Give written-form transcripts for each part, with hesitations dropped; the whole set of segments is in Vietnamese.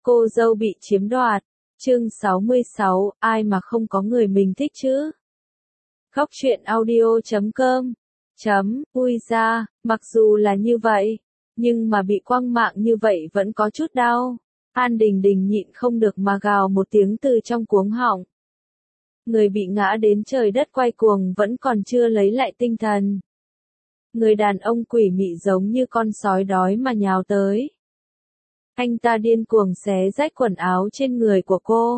Cô dâu bị chiếm đoạt. Chương 66, ai mà không có người mình thích chứ? Khóc chuyện audio.com Ui da, mặc dù là như vậy, nhưng mà bị quăng mạng như vậy vẫn có chút đau. An Đình Đình nhịn không được mà gào một tiếng từ trong cuống họng. Người bị ngã đến trời đất quay cuồng vẫn còn chưa lấy lại tinh thần. Người đàn ông quỷ mị giống như con sói đói mà nhào tới. Anh ta điên cuồng xé rách quần áo trên người của cô.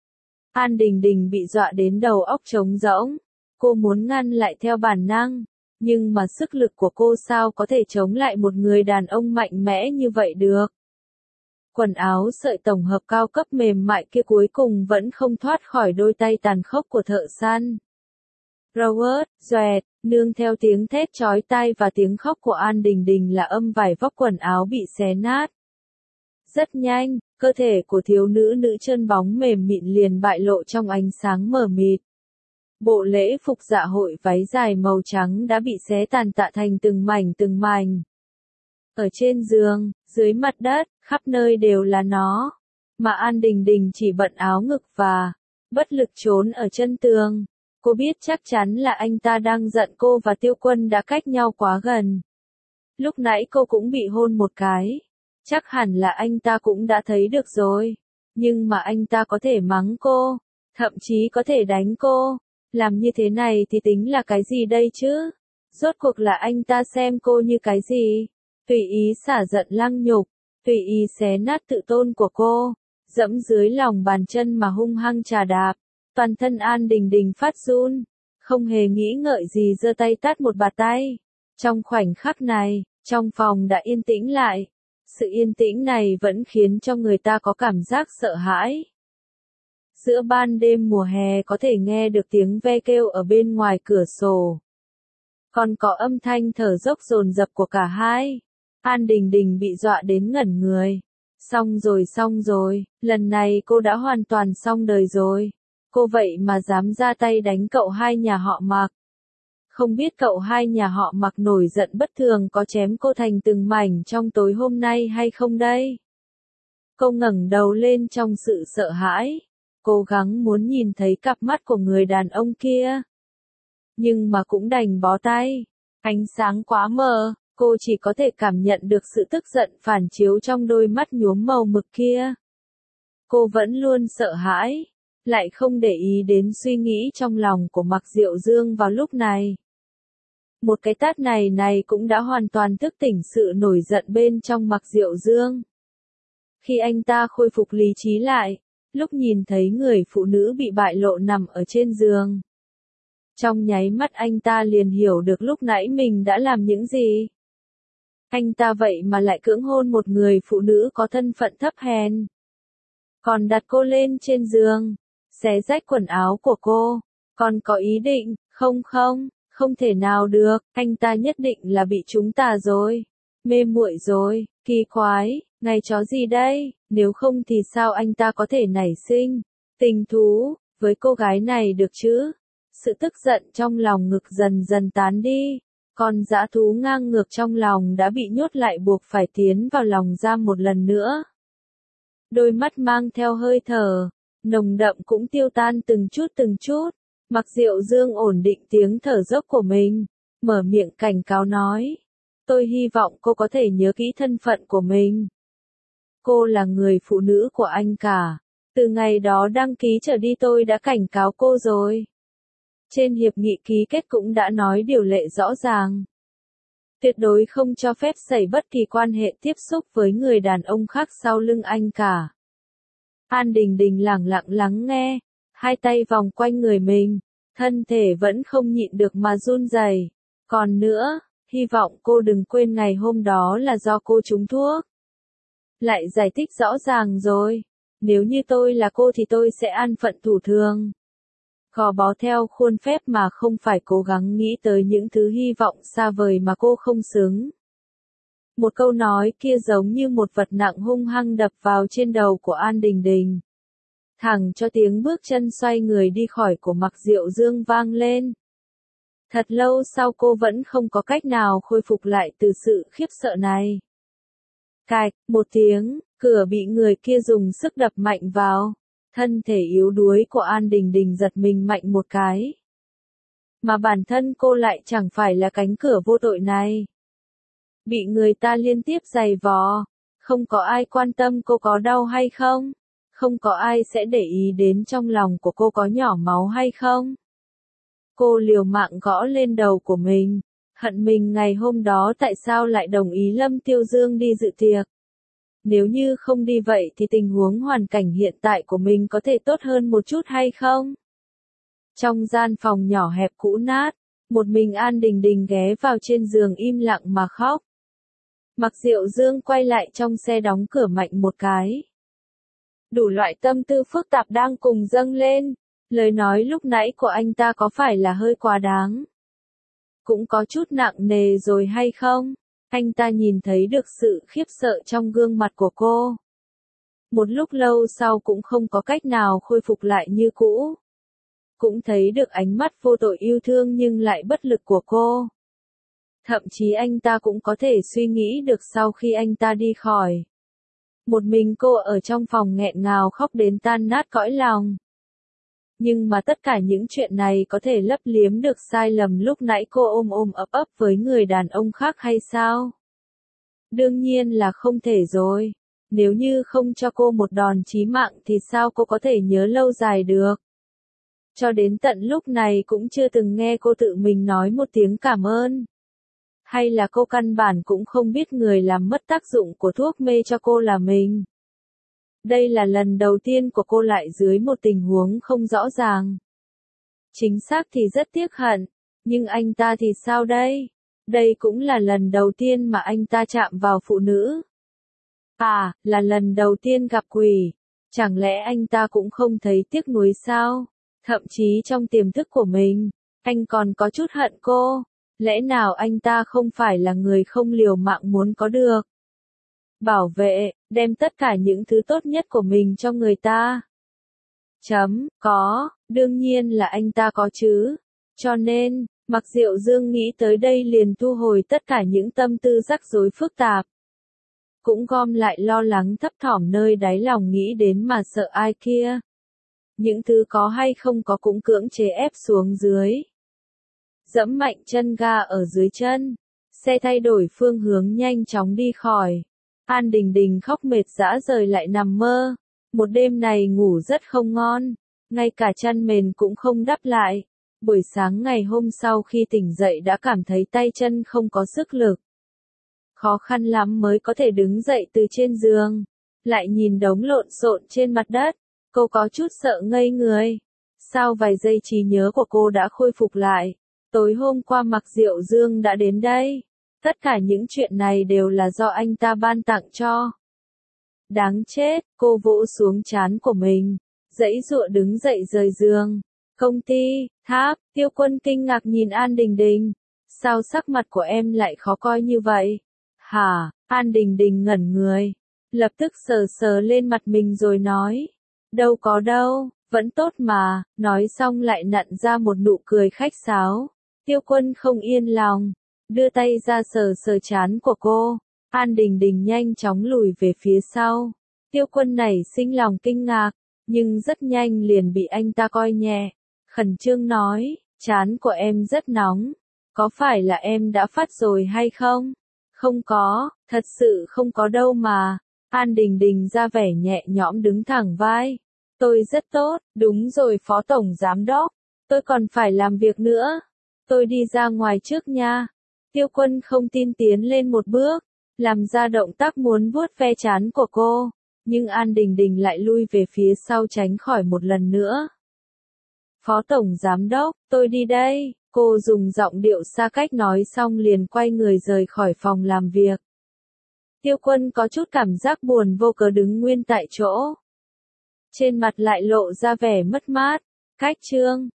An Đình Đình bị dọa đến đầu óc trống rỗng. Cô muốn ngăn lại theo bản năng, nhưng mà sức lực của cô sao có thể chống lại một người đàn ông mạnh mẽ như vậy được. Quần áo sợi tổng hợp cao cấp mềm mại kia cuối cùng vẫn không thoát khỏi đôi tay tàn khốc của thợ săn. Robert, doẹt, nương theo tiếng thét chói tai và tiếng khóc của An Đình Đình là âm vải vóc quần áo bị xé nát. Rất nhanh, cơ thể của thiếu nữ chân bóng mềm mịn liền bại lộ trong ánh sáng mờ mịt. Bộ lễ phục dạ hội váy dài màu trắng đã bị xé tàn tạ thành từng mảnh. Ở trên giường, dưới mặt đất, khắp nơi đều là nó. Mà An Đình Đình chỉ bận áo ngực và bất lực trốn ở chân tường. Cô biết chắc chắn là anh ta đang giận cô và Tiêu Quân đã cách nhau quá gần. Lúc nãy cô cũng bị hôn một cái. Chắc hẳn là anh ta cũng đã thấy được rồi. Nhưng mà anh ta có thể mắng cô, thậm chí có thể đánh cô. Làm như thế này thì tính là cái gì đây chứ? Rốt cuộc là anh ta xem cô như cái gì? Tùy ý xả giận lăng nhục, tùy ý xé nát tự tôn của cô, dẫm dưới lòng bàn chân mà hung hăng chà đạp. Toàn thân An Đình Đình phát run, không hề nghĩ ngợi gì giơ tay tát một bạt tay. Trong khoảnh khắc này, trong phòng đã yên tĩnh lại. Sự yên tĩnh này vẫn khiến cho người ta có cảm giác sợ hãi. Giữa ban đêm mùa hè có thể nghe được tiếng ve kêu ở bên ngoài cửa sổ. Còn có âm thanh thở dốc dồn dập của cả hai. An Đình Đình bị dọa đến ngẩn người. Xong rồi, lần này cô đã hoàn toàn xong đời rồi. Cô vậy mà dám ra tay đánh cậu hai nhà họ Mạc. Không biết cậu hai nhà họ Mạc nổi giận bất thường có chém cô thành từng mảnh trong tối hôm nay hay không đây? Cô ngẩng đầu lên trong sự sợ hãi, cố gắng muốn nhìn thấy cặp mắt của người đàn ông kia. Nhưng mà cũng đành bó tay, ánh sáng quá mờ, cô chỉ có thể cảm nhận được sự tức giận phản chiếu trong đôi mắt nhuốm màu mực kia. Cô vẫn luôn sợ hãi, lại không để ý đến suy nghĩ trong lòng của Mạc Diệu Dương vào lúc này. Một cái tát này cũng đã hoàn toàn thức tỉnh sự nổi giận bên trong Mạc Diệu Dương. Khi anh ta khôi phục lý trí lại, lúc nhìn thấy người phụ nữ bị bại lộ nằm ở trên giường. Trong nháy mắt anh ta liền hiểu được lúc nãy mình đã làm những gì. Anh ta vậy mà lại cưỡng hôn một người phụ nữ có thân phận thấp hèn. Còn đặt cô lên trên giường, xé rách quần áo của cô. Còn có ý định, không thể nào được, anh ta nhất định là bị chúng ta rồi. Mê muội rồi, kỳ quái, ngày chó gì đây, nếu không thì sao anh ta có thể nảy sinh tình thú với cô gái này được chứ? Sự tức giận trong lòng ngực dần dần tán đi, con dã thú ngang ngược trong lòng đã bị nhốt lại buộc phải tiến vào lòng giam một lần nữa. Đôi mắt mang theo hơi thở nồng đậm cũng tiêu tan từng chút. Mạc Diệu Dương ổn định tiếng thở dốc của mình, mở miệng cảnh cáo nói. Tôi hy vọng cô có thể nhớ kỹ thân phận của mình. Cô là người phụ nữ của anh cả. Từ ngày đó đăng ký trở đi tôi đã cảnh cáo cô rồi. Trên hiệp nghị ký kết cũng đã nói điều lệ rõ ràng. Tuyệt đối không cho phép xảy bất kỳ quan hệ tiếp xúc với người đàn ông khác sau lưng anh cả. An Đình Đình lẳng lặng lắng nghe, hai tay vòng quanh người mình, thân thể vẫn không nhịn được mà run rẩy. Còn nữa, hy vọng cô đừng quên ngày hôm đó là do cô trúng thuốc. Lại giải thích rõ ràng rồi, nếu như tôi là cô thì tôi sẽ an phận thủ thường. Gò bó theo khuôn phép mà không phải cố gắng nghĩ tới những thứ hy vọng xa vời mà cô không xứng. Một câu nói kia giống như một vật nặng hung hăng đập vào trên đầu của An Đình Đình. Thẳng cho tiếng bước chân xoay người đi khỏi của Mạc Diệu Dương vang lên. Thật lâu sau cô vẫn không có cách nào khôi phục lại từ sự khiếp sợ này. Cạch, một tiếng, Cửa bị người kia dùng sức đập mạnh vào. Thân thể yếu đuối của An Đình Đình giật mình mạnh một cái. Mà bản thân cô lại chẳng phải là cánh cửa vô tội này. Bị người ta liên tiếp giày vò. Không có ai quan tâm cô có đau hay không. Không có ai sẽ để ý đến trong lòng của cô có nhỏ máu hay không. Cô liều mạng gõ lên đầu của mình. Hận mình ngày hôm đó tại sao lại đồng ý Lâm Tiêu Dương đi dự tiệc. Nếu như không đi vậy thì tình huống hoàn cảnh hiện tại của mình có thể tốt hơn một chút hay không? Trong gian phòng nhỏ hẹp cũ nát, một mình An Đình Đình ghé vào trên giường im lặng mà khóc. Mặc Diệu Dương quay lại trong xe đóng cửa mạnh một cái. Đủ loại tâm tư phức tạp đang cùng dâng lên, lời nói lúc nãy của anh ta có phải là hơi quá đáng? Cũng có chút nặng nề rồi hay không? Anh ta nhìn thấy được sự khiếp sợ trong gương mặt của cô. Một lúc lâu sau cũng không có cách nào khôi phục lại như cũ. Cũng thấy được ánh mắt vô tội yêu thương nhưng lại bất lực của cô. Thậm chí anh ta cũng có thể suy nghĩ được sau khi anh ta đi khỏi. Một mình cô ở trong phòng nghẹn ngào khóc đến tan nát cõi lòng. Nhưng mà tất cả những chuyện này có thể lấp liếm được sai lầm lúc nãy cô ôm ấp với người đàn ông khác hay sao? Đương nhiên là không thể rồi. Nếu như không cho cô một đòn chí mạng thì sao cô có thể nhớ lâu dài được? Cho đến tận lúc này cũng chưa từng nghe cô tự mình nói một tiếng cảm ơn. Hay là cô căn bản cũng không biết người làm mất tác dụng của thuốc mê cho cô là mình. Đây là lần đầu tiên của cô lại dưới một tình huống không rõ ràng. Chính xác thì rất tiếc hận, nhưng anh ta thì sao đây? Đây cũng là lần đầu tiên mà anh ta chạm vào phụ nữ. À, là lần đầu tiên gặp quỷ. Chẳng lẽ anh ta cũng không thấy tiếc nuối sao? Thậm chí trong tiềm thức của mình, anh còn có chút hận cô. Lẽ nào anh ta không phải là người không liều mạng muốn có được? Bảo vệ, đem tất cả những thứ tốt nhất của mình cho người ta. Có, đương nhiên là anh ta có chứ. Cho nên, Mặc Diệu Dương nghĩ tới đây liền thu hồi tất cả những tâm tư rắc rối phức tạp. Cũng gom lại lo lắng thấp thỏm nơi đáy lòng nghĩ đến mà sợ ai kia. Những thứ có hay không có cũng cưỡng chế ép xuống dưới. Dẫm mạnh chân ga ở dưới chân. Xe thay đổi phương hướng nhanh chóng đi khỏi. An Đình Đình khóc mệt rã rời lại nằm mơ. Một đêm này ngủ rất không ngon. Ngay cả chăn mền cũng không đắp lại. Buổi sáng ngày hôm sau khi tỉnh dậy đã cảm thấy tay chân không có sức lực. Khó khăn lắm mới có thể đứng dậy từ trên giường. Lại nhìn đống lộn xộn trên mặt đất. Cô có chút sợ ngây người. Sau vài giây trí nhớ của cô đã khôi phục lại. Tối hôm qua Mặc Diệu Dương đã đến đây. Tất cả những chuyện này đều là do anh ta ban tặng cho. Đáng chết, cô vỗ xuống trán của mình. Giãy giụa đứng dậy rời giường. Công ty, Tháp, Tiêu Quân kinh ngạc nhìn An Đình Đình. Sao sắc mặt của em lại khó coi như vậy? Hả? An Đình Đình ngẩn người. Lập tức sờ sờ lên mặt mình rồi nói. Đâu có đâu, vẫn tốt mà. Nói xong lại nặn ra một nụ cười khách sáo. Tiêu Quân không yên lòng. Đưa tay ra sờ sờ trán của cô. An Đình Đình nhanh chóng lùi về phía sau. Tiêu Quân nảy sinh lòng kinh ngạc. Nhưng rất nhanh liền bị anh ta coi nhẹ. Khẩn trương nói, trán của em rất nóng. Có phải là em đã phát rồi hay không? Không có, thật sự không có đâu mà. An Đình Đình ra vẻ nhẹ nhõm đứng thẳng vai. Tôi rất tốt, đúng rồi Phó Tổng Giám Đốc. Tôi còn phải làm việc nữa. Tôi đi ra ngoài trước nha. Tiêu Quân không tin tiến lên một bước. Làm ra động tác muốn vuốt ve trán của cô. Nhưng An Đình Đình lại lui về phía sau tránh khỏi một lần nữa. Phó Tổng Giám Đốc, tôi đi đây. Cô dùng giọng điệu xa cách nói xong liền quay người rời khỏi phòng làm việc. Tiêu Quân có chút cảm giác buồn vô cớ đứng nguyên tại chỗ. Trên mặt lại lộ ra vẻ mất mát. Cách chương